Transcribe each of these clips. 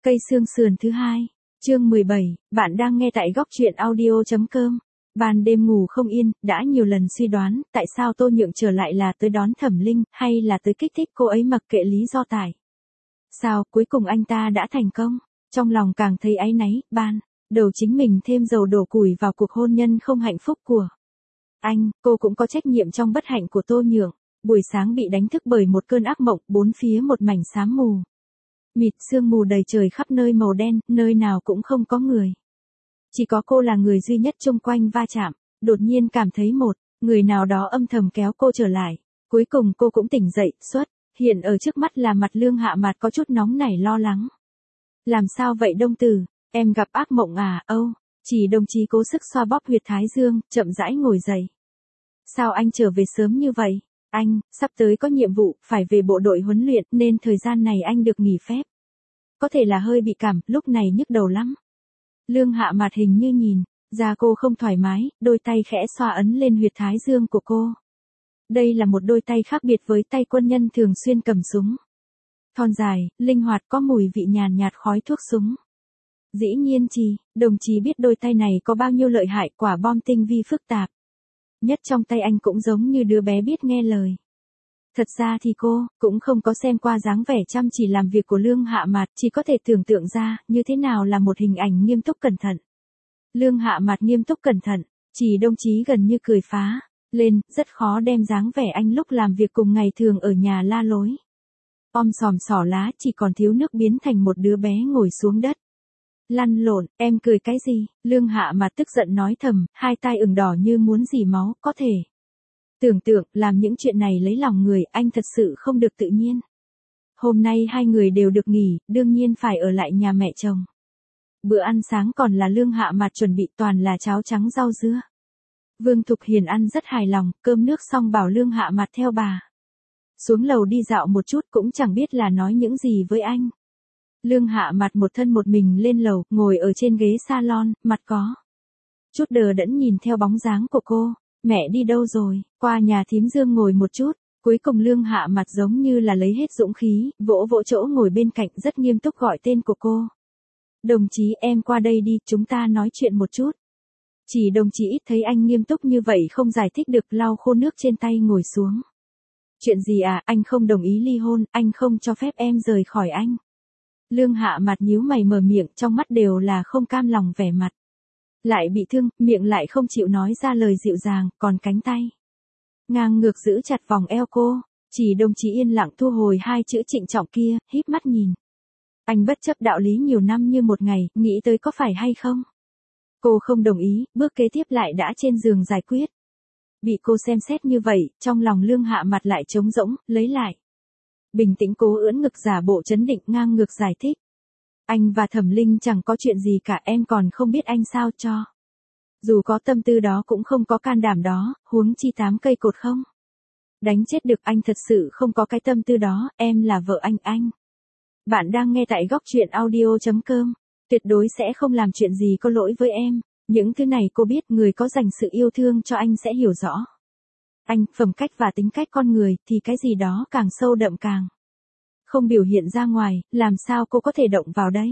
Cây xương sườn thứ hai, chương 17, bạn đang nghe tại góc truyện audio.com. Ban đêm ngủ không yên, đã nhiều lần suy đoán, tại sao Tô Nhượng trở lại là tới đón Thẩm Linh, hay là tới kích thích cô ấy mặc kệ lý do tại. Sao, cuối cùng anh ta đã thành công, trong lòng càng thấy áy náy, ban đầu chính mình thêm dầu đổ củi vào cuộc hôn nhân không hạnh phúc của anh, cô cũng có trách nhiệm trong bất hạnh của Tô Nhượng. Buổi sáng bị đánh thức bởi một cơn ác mộng, bốn phía một mảnh xám mù. Mịt sương mù đầy trời khắp nơi màu đen, nơi nào cũng không có người. Chỉ có cô là người duy nhất chung quanh va chạm, đột nhiên cảm thấy một người nào đó âm thầm kéo cô trở lại. Cuối cùng cô cũng tỉnh dậy, hiện ở trước mắt là mặt Lương Hạ Mạt có chút nóng nảy lo lắng. Làm sao vậy Đông Tử, em gặp ác mộng à? Âu, chỉ đồng chí cố sức xoa bóp huyệt thái dương, chậm rãi ngồi dậy. Sao anh trở về sớm như vậy? Anh, sắp tới có nhiệm vụ, phải về bộ đội huấn luyện, nên thời gian này anh được nghỉ phép. Có thể là hơi bị cảm, lúc này nhức đầu lắm. Lương Hạ Mạt hình như nhìn ra cô không thoải mái, đôi tay khẽ xoa ấn lên huyệt thái dương của cô. Đây là một đôi tay khác biệt với tay quân nhân thường xuyên cầm súng. Thon dài, linh hoạt, có mùi vị nhàn nhạt khói thuốc súng. Dĩ nhiên đồng chí biết đôi tay này có bao nhiêu lợi hại, quả bom tinh vi phức tạp nhất trong tay anh cũng giống như đứa bé biết nghe lời. Thật ra thì cô cũng không có xem qua dáng vẻ chăm chỉ làm việc của Lương Hạ Mạt, chỉ có thể tưởng tượng ra như thế nào là một hình ảnh nghiêm túc cẩn thận. Lương Hạ Mạt nghiêm túc cẩn thận, chỉ đồng chí gần như cười phá lên, rất khó đem dáng vẻ anh lúc làm việc cùng ngày thường ở nhà la lối. Om sòm xỏ lá chỉ còn thiếu nước biến thành một đứa bé ngồi xuống đất. Lăn lộn, em cười cái gì? Lương Hạ Mạt tức giận nói thầm, hai tai ửng đỏ như muốn rỉ máu, có thể tưởng tượng, làm những chuyện này lấy lòng người, anh thật sự không được tự nhiên. Hôm nay hai người đều được nghỉ, đương nhiên phải ở lại nhà mẹ chồng. Bữa ăn sáng còn là Lương Hạ Mạt chuẩn bị, toàn là cháo trắng rau dưa. Vương Thục Hiền ăn rất hài lòng, cơm nước xong bảo Lương Hạ Mạt theo bà xuống lầu đi dạo một chút, cũng chẳng biết là nói những gì với anh. Lương Hạ Mạt một thân một mình lên lầu, ngồi ở trên ghế salon, mặt có chút đờ đẫn nhìn theo bóng dáng của cô. Mẹ đi đâu rồi? Qua nhà thím Dương ngồi một chút. Cuối cùng Lương Hạ Mạt giống như là lấy hết dũng khí, vỗ vỗ chỗ ngồi bên cạnh, rất nghiêm túc gọi tên của cô. Đồng chí, em qua đây đi, chúng ta nói chuyện một chút. Chỉ đồng chí ít thấy anh nghiêm túc như vậy không giải thích được, lau khô nước trên tay ngồi xuống. Chuyện gì à? Anh không đồng ý ly hôn, anh không cho phép em rời khỏi anh. Lương Hạ Mạt nhíu mày mở miệng, trong mắt đều là không cam lòng vẻ mặt. Lại bị thương, miệng lại không chịu nói ra lời dịu dàng, còn cánh tay ngang ngược giữ chặt vòng eo cô. Chỉ đồng chí yên lặng thu hồi hai chữ trịnh trọng kia, híp mắt nhìn. Anh bất chấp đạo lý nhiều năm như một ngày, nghĩ tới có phải hay không? Cô không đồng ý, bước kế tiếp lại đã trên giường giải quyết. Bị cô xem xét như vậy, trong lòng Lương Hạ Mạt lại trống rỗng, lấy lại bình tĩnh, cố ưỡn ngực giả bộ trấn định, ngang ngược giải thích. Anh và Thẩm Linh chẳng có chuyện gì cả, em còn không biết anh sao cho. Dù có tâm tư đó cũng không có can đảm đó, huống chi 8 cây cột không đánh chết được, anh thật sự không có cái tâm tư đó, em là vợ anh. Bạn đang nghe tại góc truyện audio.com, tuyệt đối sẽ không làm chuyện gì có lỗi với em. Những thứ này cô biết, người có dành sự yêu thương cho anh sẽ hiểu rõ. Anh, phẩm cách và tính cách con người, thì cái gì đó càng sâu đậm càng không biểu hiện ra ngoài, làm sao cô có thể động vào đây?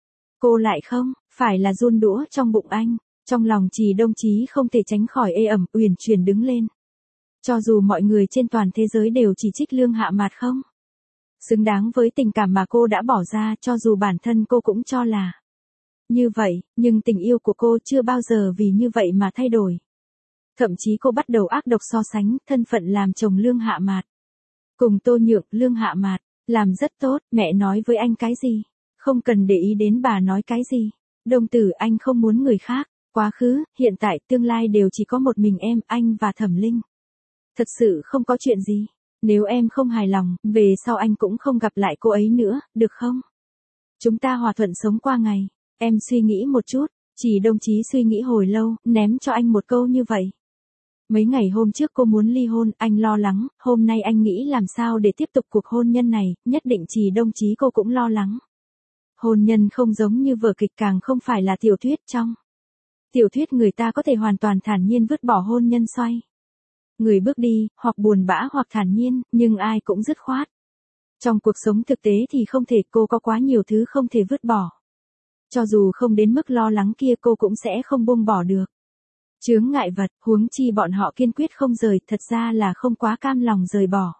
Cô lại không phải là giun đũa trong bụng anh. Trong lòng Trì đồng chí không thể tránh khỏi ê ẩm, uyển chuyển đứng lên. Cho dù mọi người trên toàn thế giới đều chỉ trích Lương Hạ Mạt không xứng đáng với tình cảm mà cô đã bỏ ra, cho dù bản thân cô cũng cho là như vậy, nhưng tình yêu của cô chưa bao giờ vì như vậy mà thay đổi. Thậm chí cô bắt đầu ác độc so sánh thân phận làm chồng Lương Hạ Mạt cùng Tô Nhượng. Lương Hạ Mạt làm rất tốt, mẹ nói với anh cái gì? Không cần để ý đến bà nói cái gì. Đồng Tử, anh không muốn người khác. Quá khứ, hiện tại, tương lai đều chỉ có một mình em, anh và Thẩm Linh. Thật sự không có chuyện gì. Nếu em không hài lòng, về sau anh cũng không gặp lại cô ấy nữa, được không? Chúng ta hòa thuận sống qua ngày. Em suy nghĩ một chút. Chỉ đồng chí suy nghĩ hồi lâu, ném cho anh một câu như vậy. Mấy ngày hôm trước cô muốn ly hôn, anh lo lắng, hôm nay anh nghĩ làm sao để tiếp tục cuộc hôn nhân này, nhất định Chỉ đồng chí cô cũng lo lắng. Hôn nhân không giống như vở kịch, càng không phải là tiểu thuyết. Trong tiểu thuyết người ta có thể hoàn toàn thản nhiên vứt bỏ hôn nhân xoay người bước đi, hoặc buồn bã hoặc thản nhiên, nhưng ai cũng dứt khoát Trong cuộc sống thực tế thì không thể, cô có quá nhiều thứ không thể vứt bỏ. Cho dù không đến mức lo lắng kia cô cũng sẽ không buông bỏ được. Chướng ngại vật, huống chi bọn họ kiên quyết không rời, thật ra là không quá cam lòng rời bỏ.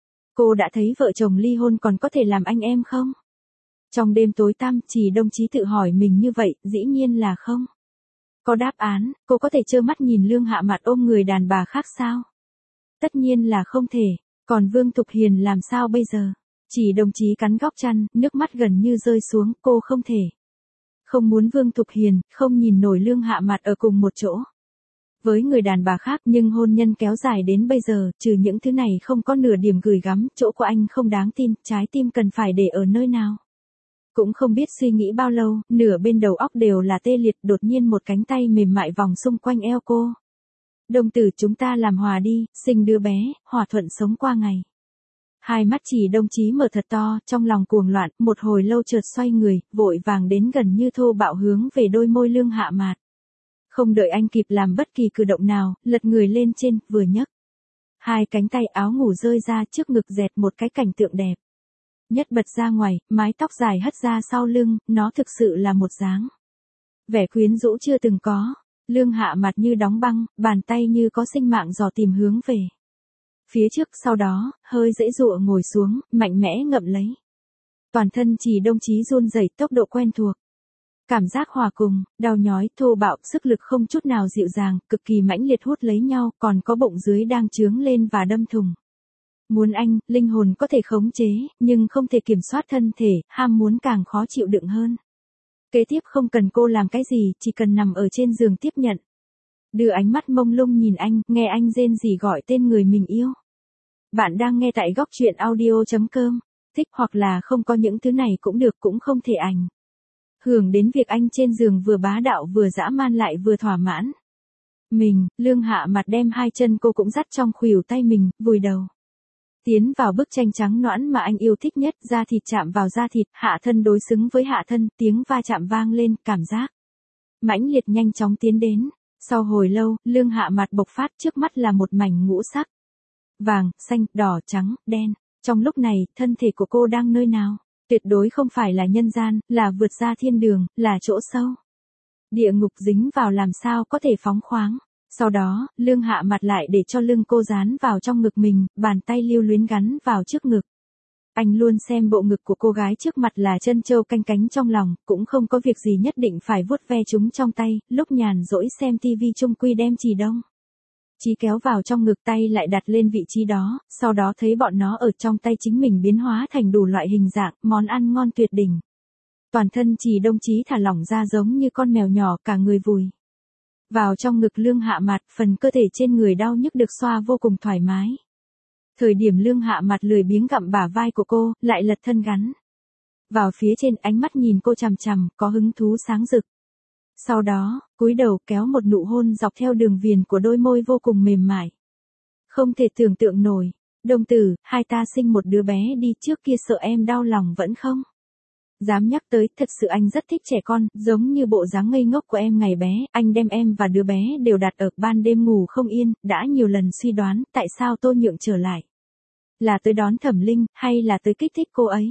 Cô đã thấy vợ chồng ly hôn còn có thể làm anh em không? Trong đêm tối tăm, Chỉ Đồng Chí tự hỏi mình như vậy, dĩ nhiên là không. Có đáp án, cô có thể trơ mắt nhìn Lương Hạ Mạt ôm người đàn bà khác sao? Tất nhiên là không thể, còn Vương Thục Hiền làm sao bây giờ? Chỉ Đồng Chí cắn góc chăn, nước mắt gần như rơi xuống, cô không thể. Không muốn Vương Thục Hiền, không nhìn nổi Lương Hạ Mạt ở cùng một chỗ. Với người đàn bà khác nhưng hôn nhân kéo dài đến bây giờ, trừ những thứ này không có nửa điểm gửi gắm, chỗ của anh không đáng tin, trái tim cần phải để ở nơi nào. Cũng không biết suy nghĩ bao lâu, nửa bên đầu óc đều là tê liệt, đột nhiên một cánh tay mềm mại vòng xung quanh eo cô. Đồng tử, chúng ta làm hòa đi, sinh đứa bé, hòa thuận sống qua ngày. Hai mắt Chỉ Đồng Chí mở thật to, trong lòng cuồng loạn, một hồi lâu chợt xoay người, vội vàng đến gần như thô bạo hướng về đôi môi Lương Hạ Mạt. Không đợi anh kịp làm bất kỳ cử động nào, lật người lên trên, vừa nhấc. Hai cánh tay áo ngủ rơi ra trước ngực dẹt một cái cảnh tượng đẹp. Nhất bật ra ngoài, mái tóc dài hất ra sau lưng, nó thực sự là một dáng vẻ quyến rũ chưa từng có. Lương Hạ Mạt như đóng băng, bàn tay như có sinh mạng dò tìm hướng về phía trước, sau đó, hơi dễ dụa ngồi xuống, mạnh mẽ ngậm lấy. Toàn thân Chỉ Đồng Chí run rẩy, tốc độ quen thuộc. Cảm giác hòa cùng, đau nhói, thô bạo, sức lực không chút nào dịu dàng, cực kỳ mãnh liệt hút lấy nhau, còn có bụng dưới đang trướng lên và đâm thùng. Muốn anh, linh hồn có thể khống chế, nhưng không thể kiểm soát thân thể, ham muốn càng khó chịu đựng hơn. Kế tiếp không cần cô làm cái gì, chỉ cần nằm ở trên giường tiếp nhận. Đưa ánh mắt mông lung nhìn anh, nghe anh rên rỉ gọi tên người mình yêu. Bạn đang nghe tại góc truyện audio.com. Thích hoặc là không có những thứ này cũng được, cũng không thể ảnh hưởng đến việc anh trên giường vừa bá đạo vừa dã man lại vừa thỏa mãn. Lương Hạ Mạt đem hai chân cô cũng dắt trong khuỷu tay mình, vùi đầu tiến vào bức tranh trắng nõn mà anh yêu thích nhất, da thịt chạm vào da thịt, hạ thân đối xứng với hạ thân, tiếng va chạm vang lên, cảm giác mãnh liệt nhanh chóng tiến đến. Sau hồi lâu, Lương Hạ Mạt bộc phát, trước mắt là một mảnh ngũ sắc. Vàng, xanh, đỏ, trắng, đen. Trong lúc này, thân thể của cô đang nơi nào? Tuyệt đối không phải là nhân gian, là vượt ra thiên đường, là chỗ sâu địa ngục, dính vào làm sao có thể phóng khoáng. Sau đó, Lương Hạ Mạt lại để cho lưng cô dán vào trong ngực mình, bàn tay lưu luyến gắn vào trước ngực. Anh luôn xem bộ ngực của cô gái trước mặt là trân châu canh cánh trong lòng, cũng không có việc gì nhất định phải vuốt ve chúng trong tay, lúc nhàn rỗi xem tivi chung quy đem Chỉ Đồng Chí kéo vào trong ngực, tay lại đặt lên vị trí đó, sau đó thấy bọn nó ở trong tay chính mình biến hóa thành đủ loại hình dạng, món ăn ngon tuyệt đỉnh. Toàn thân Chỉ Đồng Chí thả lỏng ra giống như con mèo nhỏ, cả người vùi vào trong ngực Lương Hạ Mạt, phần cơ thể trên người đau nhức được xoa vô cùng thoải mái. Thời điểm Lương Hạ Mạt lười biếng gặm bả vai của cô, lại lật thân gắn vào phía trên, ánh mắt nhìn cô chằm chằm, có hứng thú sáng rực. Sau đó, cúi đầu kéo một nụ hôn dọc theo đường viền của đôi môi vô cùng mềm mại. Không thể tưởng tượng nổi. Đồng tử, hai ta sinh một đứa bé đi, trước kia sợ em đau lòng vẫn không dám nhắc tới, thật sự anh rất thích trẻ con, giống như bộ dáng ngây ngốc của em ngày bé, anh đem em và đứa bé đều đặt ở, ban đêm ngủ không yên, đã nhiều lần suy đoán, tại sao Tô Nhượng trở lại. Là tới đón Thẩm Linh, hay là tới kích thích cô ấy.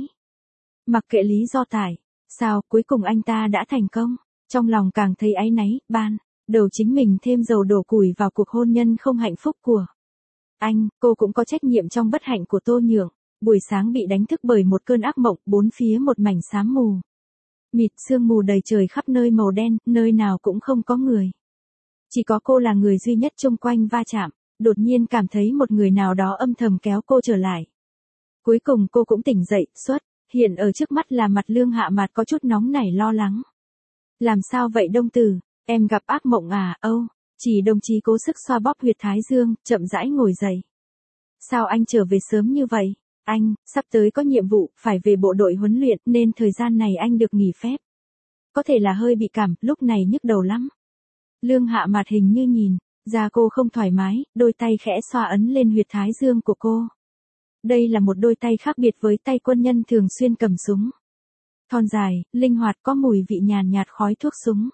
Mặc kệ lý do tại sao, cuối cùng anh ta đã thành công. Trong lòng càng thấy áy náy, ban đầu chính mình thêm dầu đổ củi vào cuộc hôn nhân không hạnh phúc của anh, cô cũng có trách nhiệm trong bất hạnh của Tô Nhượng. Buổi sáng bị đánh thức bởi một cơn ác mộng, bốn phía một mảnh xám mù mịt, sương mù đầy trời, khắp nơi màu đen, nơi nào cũng không có người. Chỉ có cô là người duy nhất chung quanh va chạm, đột nhiên cảm thấy một người nào đó âm thầm kéo cô trở lại. Cuối cùng cô cũng tỉnh dậy, hiện ở trước mắt là mặt Lương Hạ Mạt có chút nóng nảy lo lắng. Làm sao vậy Đồng tử, em gặp ác mộng à? Chỉ Đồng Chí cố sức xoa bóp huyệt thái dương, chậm rãi ngồi dậy. Sao anh trở về sớm như vậy? Anh, sắp tới có nhiệm vụ, phải về bộ đội huấn luyện, nên thời gian này anh được nghỉ phép. Có thể là hơi bị cảm, lúc này nhức đầu lắm. Lương Hạ Mạt hình như nhìn ra cô không thoải mái, đôi tay khẽ xoa ấn lên huyệt thái dương của cô. Đây là một đôi tay khác biệt với tay quân nhân thường xuyên cầm súng. Thon dài, linh hoạt, có mùi vị nhàn nhạt khói thuốc súng.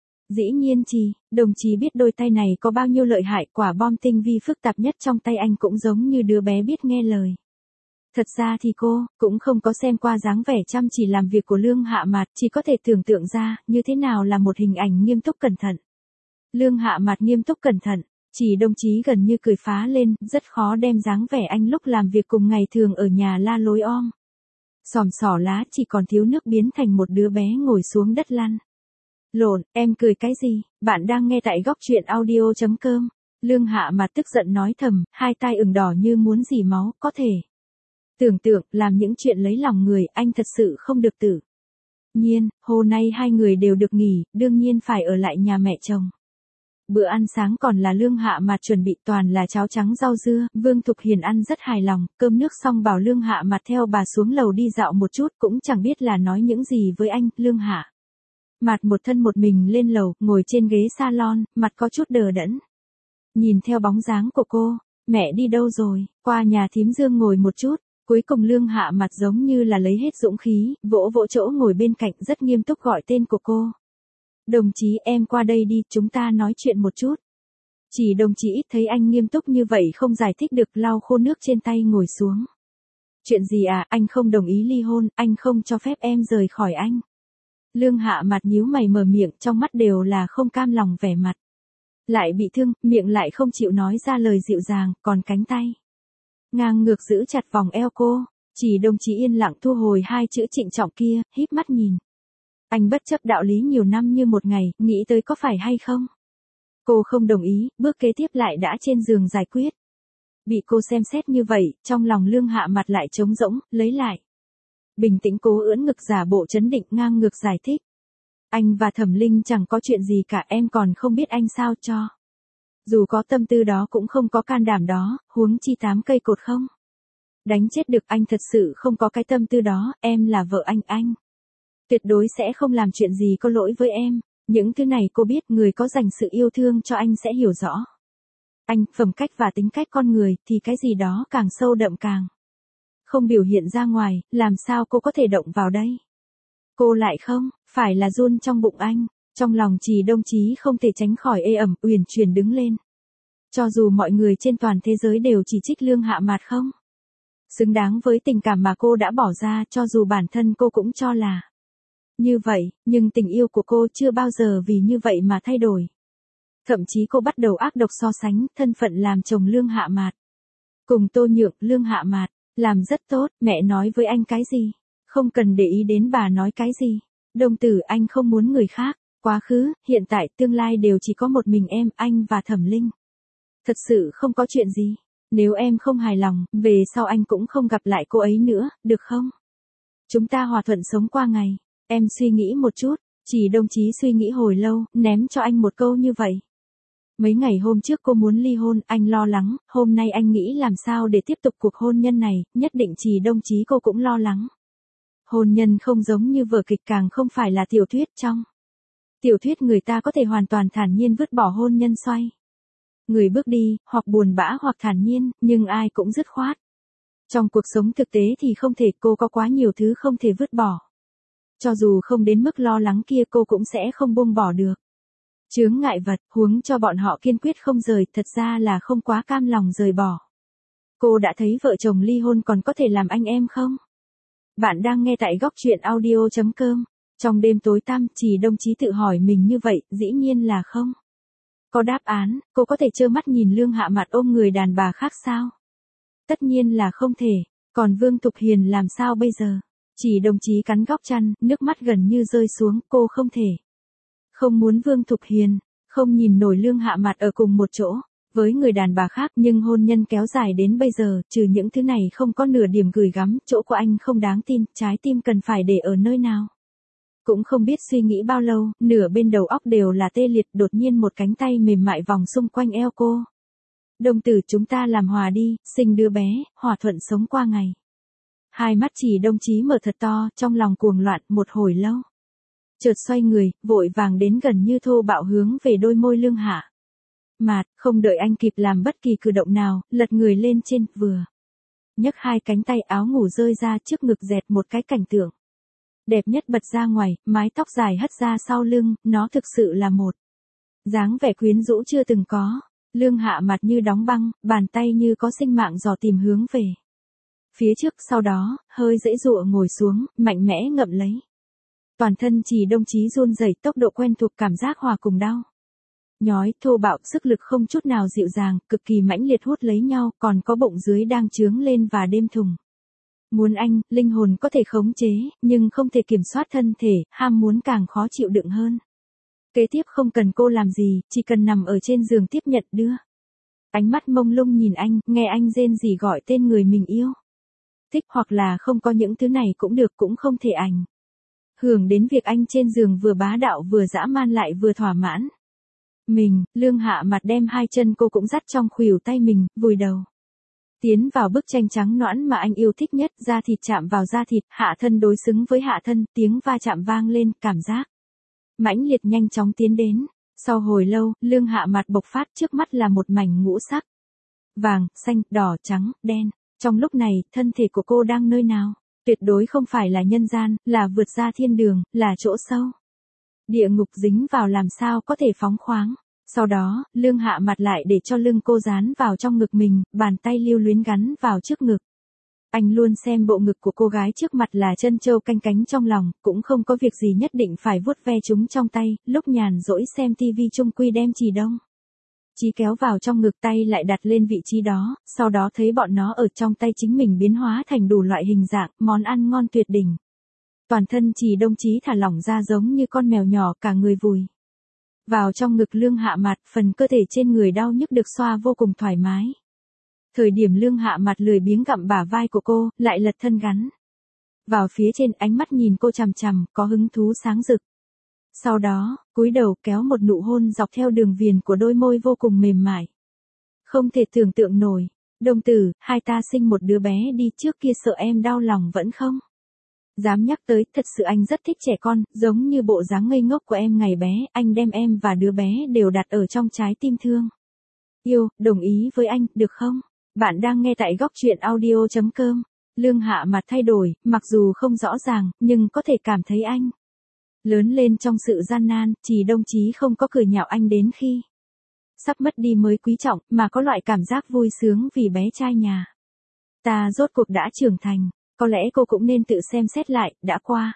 Dĩ nhiên Chỉ Đồng Chí biết đôi tay này có bao nhiêu lợi hại, quả bom tinh vi phức tạp nhất trong tay anh cũng giống như đứa bé biết nghe lời. Thật ra thì cô cũng không có xem qua dáng vẻ chăm chỉ làm việc của Lương Hạ Mạt, chỉ có thể tưởng tượng ra như thế nào là một hình ảnh nghiêm túc cẩn thận. Lương Hạ Mạt nghiêm túc cẩn thận, Chỉ đồng chí gần như cười phá lên, rất khó đem dáng vẻ anh lúc làm việc cùng ngày thường ở nhà la lối om. Xòm xỏ lá chỉ còn thiếu nước biến thành một đứa bé ngồi xuống đất lăn. Lộn, em cười cái gì, bạn đang nghe tại góc truyện audio.com. Lương Hạ Mạt tức giận nói thầm, hai tai ửng đỏ như muốn rỉ máu, có thể. Tưởng tượng, làm những chuyện lấy lòng người, anh thật sự không được tự nhiên, hôm nay hai người đều được nghỉ, đương nhiên phải ở lại nhà mẹ chồng. Bữa ăn sáng còn là Lương Hạ Mạt chuẩn bị, toàn là cháo trắng rau dưa, Vương Thục Hiền ăn rất hài lòng, cơm nước xong bảo Lương Hạ Mạt theo bà xuống lầu đi dạo một chút, cũng chẳng biết là nói những gì với anh. Lương Hạ Mạt một thân một mình lên lầu, ngồi trên ghế salon, mặt có chút đờ đẫn. Nhìn theo bóng dáng của cô, mẹ đi đâu rồi, qua nhà thím Dương ngồi một chút. Cuối cùng Lương Hạ Mạt giống như là lấy hết dũng khí, vỗ vỗ chỗ ngồi bên cạnh, rất nghiêm túc gọi tên của cô. Đồng chí, em qua đây đi, chúng ta nói chuyện một chút. Chỉ đồng chí ít thấy anh nghiêm túc như vậy không giải thích được, lau khô nước trên tay ngồi xuống. Chuyện gì à, anh không đồng ý ly hôn, anh không cho phép em rời khỏi anh. Lương Hạ Mạt nhíu mày mở miệng, trong mắt đều là không cam lòng vẻ mặt. Lại bị thương, miệng lại không chịu nói ra lời dịu dàng, còn cánh tay ngang ngược giữ chặt vòng eo cô. Chỉ đồng chí yên lặng thu hồi hai chữ trịnh trọng kia, híp mắt nhìn. Anh bất chấp đạo lý nhiều năm như một ngày, nghĩ tới có phải hay không? Cô không đồng ý, bước kế tiếp lại đã trên giường giải quyết. Bị cô xem xét như vậy, trong lòng Lương Hạ Mạt lại trống rỗng, lấy lại. Bình tĩnh cố ưỡn ngực giả bộ trấn định, ngang ngược giải thích. Anh và Thẩm Linh chẳng có chuyện gì cả, em còn không biết anh sao cho. Dù có tâm tư đó cũng không có can đảm đó, huống chi 8 cây cột không đánh chết được, anh thật sự không có cái tâm tư đó, em là vợ anh tuyệt đối sẽ không làm chuyện gì có lỗi với em. Những thứ này cô biết, người có dành sự yêu thương cho anh sẽ hiểu rõ. Anh, phẩm cách và tính cách con người, thì cái gì đó càng sâu đậm càng không biểu hiện ra ngoài, làm sao cô có thể động vào đây? Cô lại không, phải là run trong bụng anh. Trong lòng Chỉ đồng chí không thể tránh khỏi ê ẩm, uyển chuyển đứng lên. Cho dù mọi người trên toàn thế giới đều chỉ trích Lương Hạ Mạt không xứng đáng với tình cảm mà cô đã bỏ ra, cho dù bản thân cô cũng cho là như vậy, nhưng tình yêu của cô chưa bao giờ vì như vậy mà thay đổi. Thậm chí cô bắt đầu ác độc so sánh thân phận làm chồng Lương Hạ Mạt cùng Tô Nhượng. Lương Hạ Mạt làm rất tốt, mẹ nói với anh cái gì? Không cần để ý đến bà nói cái gì. Đồng tử, anh không muốn người khác. Quá khứ, hiện tại, tương lai đều chỉ có một mình em, anh và Thẩm Linh. Thật sự không có chuyện gì. Nếu em không hài lòng, về sau anh cũng không gặp lại cô ấy nữa, được không? Chúng ta hòa thuận sống qua ngày. Em suy nghĩ một chút. Chỉ đồng chí suy nghĩ hồi lâu, ném cho anh một câu như vậy. Mấy ngày hôm trước cô muốn ly hôn, anh lo lắng, hôm nay anh nghĩ làm sao để tiếp tục cuộc hôn nhân này, nhất định Chỉ đồng chí cô cũng lo lắng. Hôn nhân không giống như vở kịch, càng không phải là tiểu thuyết. Trong tiểu thuyết người ta có thể hoàn toàn thản nhiên vứt bỏ hôn nhân xoay người bước đi, hoặc buồn bã hoặc thản nhiên, nhưng ai cũng dứt khoát. Trong cuộc sống thực tế thì không thể, cô có quá nhiều thứ không thể vứt bỏ. Cho dù không đến mức lo lắng kia, cô cũng sẽ không buông bỏ được. Chướng ngại vật, huống cho bọn họ kiên quyết không rời, thật ra là không quá cam lòng rời bỏ. Cô đã thấy vợ chồng ly hôn còn có thể làm anh em không? Bạn đang nghe tại góc truyện audio.com. Trong đêm tối tăm, Chỉ đồng chí tự hỏi mình như vậy, dĩ nhiên là không có đáp án. Cô có thể trơ mắt nhìn Lương Hạ Mạt ôm người đàn bà khác sao? Tất nhiên là không thể. Còn Vương Thục Hiền làm sao bây giờ? Chỉ đồng chí cắn góc chăn, nước mắt gần như rơi xuống, cô không thể. Không muốn Vương Thục Hiền, không nhìn nổi Lương Hạ Mạt ở cùng một chỗ với người đàn bà khác, nhưng hôn nhân kéo dài đến bây giờ, trừ những thứ này không có nửa điểm gửi gắm, chỗ của anh không đáng tin, trái tim cần phải để ở nơi nào. Cũng không biết suy nghĩ bao lâu, nửa bên đầu óc đều là tê liệt, đột nhiên một cánh tay mềm mại vòng xung quanh eo cô. Đồng tử, chúng ta làm hòa đi, sinh đứa bé, hòa thuận sống qua ngày. Hai mắt Chỉ đồng chí mở thật to, trong lòng cuồng loạn một hồi lâu. Chợt xoay người, vội vàng đến gần như thô bạo hướng về đôi môi Lương Hạ Mạt, không đợi anh kịp làm bất kỳ cử động nào, lật người lên trên, vừa nhấc hai cánh tay, áo ngủ rơi ra trước ngực, dẹt một cái cảnh tượng đẹp nhất bật ra ngoài, mái tóc dài hất ra sau lưng, nó thực sự là một dáng vẻ quyến rũ chưa từng có. Lương Hạ Mạt như đóng băng, bàn tay như có sinh mạng dò tìm hướng về phía trước, sau đó, hơi giãy giụa ngồi xuống, mạnh mẽ ngậm lấy. Toàn thân Trì Đông Chí run rẩy, tốc độ quen thuộc cảm giác hòa cùng đau nhói, thô bạo, sức lực không chút nào dịu dàng, cực kỳ mãnh liệt hút lấy nhau, còn có bụng dưới đang trướng lên và đêm thùng. Muốn anh, linh hồn có thể khống chế, nhưng không thể kiểm soát thân thể, ham muốn càng khó chịu đựng hơn. Kế tiếp không cần cô làm gì, chỉ cần nằm ở trên giường tiếp nhận đưa. Ánh mắt mông lung nhìn anh, nghe anh rên rỉ gọi tên người mình yêu. Thích hoặc là không có những thứ này cũng được, cũng không thể ảnh hưởng đến việc anh trên giường vừa bá đạo vừa dã man lại vừa thỏa mãn. Lương Hạ Mặt đem hai chân cô cũng dắt trong khuỷu tay mình, vùi đầu tiến vào bức tranh trắng nõn mà anh yêu thích nhất, da thịt chạm vào da thịt, hạ thân đối xứng với hạ thân, tiếng va chạm vang lên, cảm giác mãnh liệt nhanh chóng tiến đến. Sau hồi lâu, Lương Hạ Mặt bộc phát, trước mắt là một mảnh ngũ sắc. Vàng, xanh, đỏ, trắng, đen. Trong lúc này, thân thể của cô đang nơi nào? Tuyệt đối không phải là nhân gian, là vượt ra thiên đường, là chỗ sâu. Địa ngục dính vào làm sao có thể phóng khoáng. Sau đó, Lương Hạ Mặt lại để cho lưng cô dán vào trong ngực mình, bàn tay lưu luyến gắn vào trước ngực. Anh luôn xem bộ ngực của cô gái trước mặt là chân châu canh cánh trong lòng, cũng không có việc gì nhất định phải vuốt ve chúng trong tay, lúc nhàn rỗi xem tivi chung quy đem Trì Đông Chí kéo vào trong ngực, tay lại đặt lên vị trí đó, sau đó thấy bọn nó ở trong tay chính mình biến hóa thành đủ loại hình dạng, món ăn ngon tuyệt đỉnh. Toàn thân Trì Đông Chí thả lỏng ra giống như con mèo nhỏ, cả người vùi vào trong ngực Lương Hạ Mặt, phần cơ thể trên người đau nhức được xoa vô cùng thoải mái. Thời điểm Lương Hạ Mặt lười biếng gặm bả vai của cô, lại lật thân gắn vào phía trên, ánh mắt nhìn cô chằm chằm, có hứng thú sáng rực. Sau đó, cúi đầu kéo một nụ hôn dọc theo đường viền của đôi môi vô cùng mềm mại. Không thể tưởng tượng nổi. Đồng tử, hai ta sinh một đứa bé đi, trước kia sợ em đau lòng vẫn không dám nhắc tới, thật sự anh rất thích trẻ con, giống như bộ dáng ngây ngốc của em ngày bé, anh đem em và đứa bé đều đặt ở trong trái tim thương yêu, đồng ý với anh, được không? Bạn đang nghe tại góc truyện audio.com. Lương Hạ Mặt thay đổi, mặc dù không rõ ràng, nhưng có thể cảm thấy anh lớn lên trong sự gian nan. Trì Đông Chí không có cười nhạo anh đến khi sắp mất đi mới quý trọng, mà có loại cảm giác vui sướng vì bé trai nhà ta rốt cuộc đã trưởng thành. Có lẽ cô cũng nên tự xem xét lại, đã qua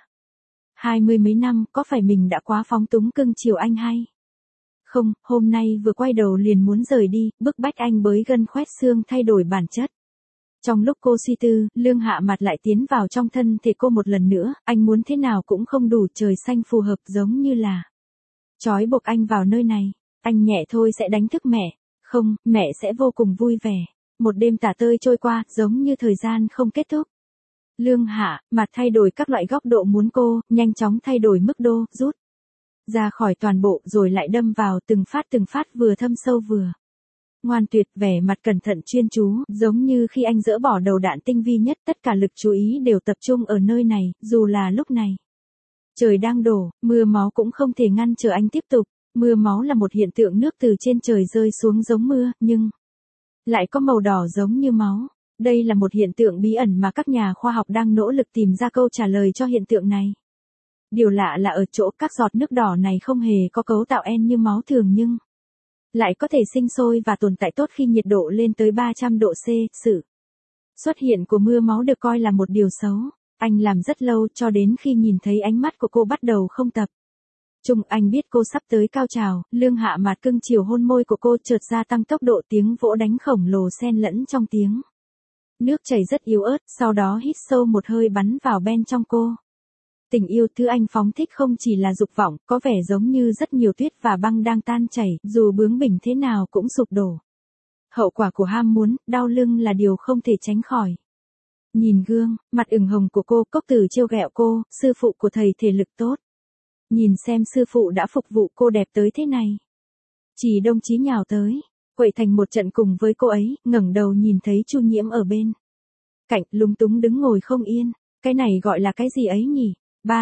20 mấy năm, có phải mình đã quá phóng túng cưng chiều anh hay không? Hôm nay vừa quay đầu liền muốn rời đi, bức bách anh bới gân khoét xương thay đổi bản chất. Trong lúc cô suy tư, Lương Hạ Mặt lại tiến vào trong thân thể cô một lần nữa, anh muốn thế nào cũng không đủ, trời xanh phù hợp, giống như là trói buộc anh vào nơi này. Anh nhẹ thôi sẽ đánh thức mẹ. Không, mẹ sẽ vô cùng vui vẻ. Một đêm tả tơi trôi qua, giống như thời gian không kết thúc. Lương Hạ Mặt thay đổi các loại góc độ muốn cô, nhanh chóng thay đổi mức độ, rút ra khỏi toàn bộ rồi lại đâm vào từng phát vừa thâm sâu vừa ngoan tuyệt, vẻ mặt cẩn thận chuyên chú, giống như khi anh dỡ bỏ đầu đạn tinh vi nhất, tất cả lực chú ý đều tập trung ở nơi này, dù là lúc này trời đang đổ, mưa máu cũng không thể ngăn trở anh tiếp tục. Mưa máu là một hiện tượng nước từ trên trời rơi xuống giống mưa, nhưng lại có màu đỏ giống như máu. Đây là một hiện tượng bí ẩn mà các nhà khoa học đang nỗ lực tìm ra câu trả lời cho hiện tượng này. Điều lạ là ở chỗ các giọt nước đỏ này không hề có cấu tạo en như máu thường, nhưng lại có thể sinh sôi và tồn tại tốt khi nhiệt độ lên tới 300 độ C. Sự xuất hiện của mưa máu được coi là một điều xấu. Anh làm rất lâu, cho đến khi nhìn thấy ánh mắt của cô bắt đầu không tập trung, anh biết cô sắp tới cao trào. Lương Hạ Mặt cưng chiều hôn môi của cô chợt gia tăng tốc độ, tiếng vỗ đánh khổng lồ xen lẫn trong tiếng nước chảy rất yếu ớt, sau đó hít sâu một hơi bắn vào bên trong cô. Tình yêu thứ anh phóng thích không chỉ là dục vọng, có vẻ giống như rất nhiều tuyết và băng đang tan chảy, dù bướng bỉnh thế nào cũng sụp đổ. Hậu quả của ham muốn, đau lưng là điều không thể tránh khỏi. Nhìn gương, mặt ửng hồng của cô, Cốc Tử trêu ghẹo cô, sư phụ của thầy thể lực tốt. Nhìn xem sư phụ đã phục vụ cô đẹp tới thế này. Trì Đông Chí nhào tới, quậy thành một trận cùng với cô ấy, ngẩng đầu nhìn thấy Chu Nhiễm ở bên cạnh, lúng túng đứng ngồi không yên. Cái này gọi là cái gì ấy nhỉ?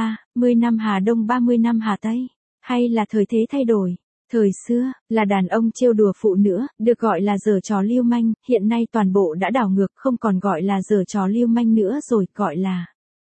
30 năm Hà Đông 30 năm Hà Tây, hay là thời thế thay đổi? Thời xưa, là đàn ông trêu đùa phụ nữa, được gọi là giở trò lưu manh, hiện nay toàn bộ đã đảo ngược, không còn gọi là giở trò lưu manh nữa rồi, gọi là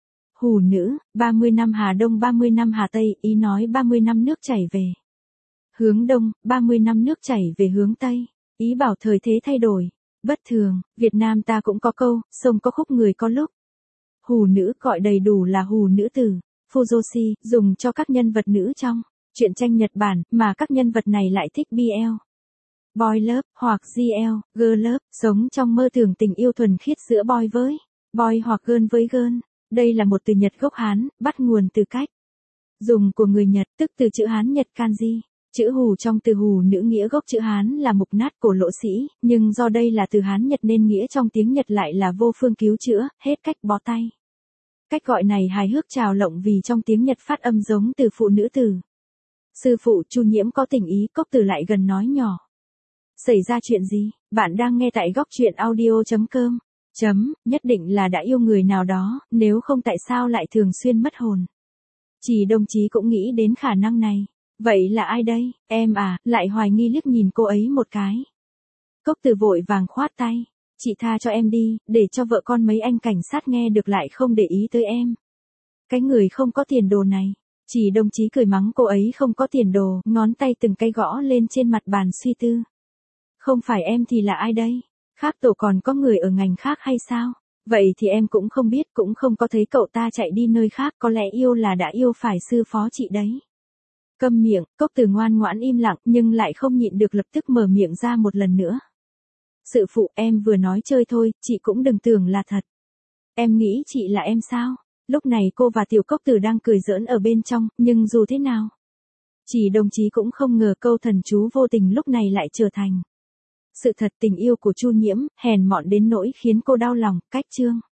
hủ nữ. 30 năm Hà Đông 30 năm Hà Tây, ý nói 30 năm nước chảy về hướng Đông, 30 năm nước chảy về hướng Tây, ý bảo thời thế thay đổi. Bất thường, Việt Nam ta cũng có câu, sông có khúc người có lúc. Hủ nữ gọi đầy đủ là hủ nữ tử, Fujoshi, dùng cho các nhân vật nữ trong truyện tranh Nhật Bản, mà các nhân vật này lại thích BL. Boy love, hoặc GL, girl love, sống trong mơ tưởng tình yêu thuần khiết giữa boy với boy hoặc girl với girl. Đây là một từ Nhật gốc Hán, bắt nguồn từ cách dùng của người Nhật, tức từ chữ Hán Nhật kanji. Chữ hủ trong từ hủ nữ nghĩa gốc chữ Hán là mục nát cổ lỗ sĩ, nhưng do đây là từ Hán Nhật nên nghĩa trong tiếng Nhật lại là vô phương cứu chữa, hết cách bó tay. Cách gọi này hài hước trào lộng vì trong tiếng Nhật phát âm giống từ phụ nữ từ. Sư phụ Chu Nhiễm có tình ý, Cốc Tử lại gần nói nhỏ. Xảy ra chuyện gì? Bạn đang nghe tại góc truyện audio.com. Nhất định là đã yêu người nào đó, nếu không tại sao lại thường xuyên mất hồn. Chỉ đồng chí cũng nghĩ đến khả năng này. Vậy là ai đây? Em à, lại hoài nghi liếc nhìn cô ấy một cái. Cốc Tử vội vàng khoát tay. Chị tha cho em đi, để cho vợ con mấy anh cảnh sát nghe được lại không để ý tới em. Cái người không có tiền đồ này. Chỉ đồng chí cười mắng cô ấy không có tiền đồ, ngón tay từng cái gõ lên trên mặt bàn suy tư. Không phải em thì là ai đây? Khác tổ còn có người ở ngành khác hay sao? Vậy thì em cũng không biết, cũng không có thấy cậu ta chạy đi nơi khác, có lẽ yêu là đã yêu phải sư phó chị đấy. Câm miệng, Cốc Tử ngoan ngoãn im lặng nhưng lại không nhịn được lập tức mở miệng ra một lần nữa. Sự phụ, em vừa nói chơi thôi, chị cũng đừng tưởng là thật. Em nghĩ chị là em sao? Lúc này cô và Tiểu Cốc Tử đang cười giỡn ở bên trong, nhưng dù thế nào, chỉ đồng chí cũng không ngờ câu thần chú vô tình lúc này lại trở thành sự thật. Tình yêu của Chu Nhiễm, hèn mọn đến nỗi khiến cô đau lòng, cách chương.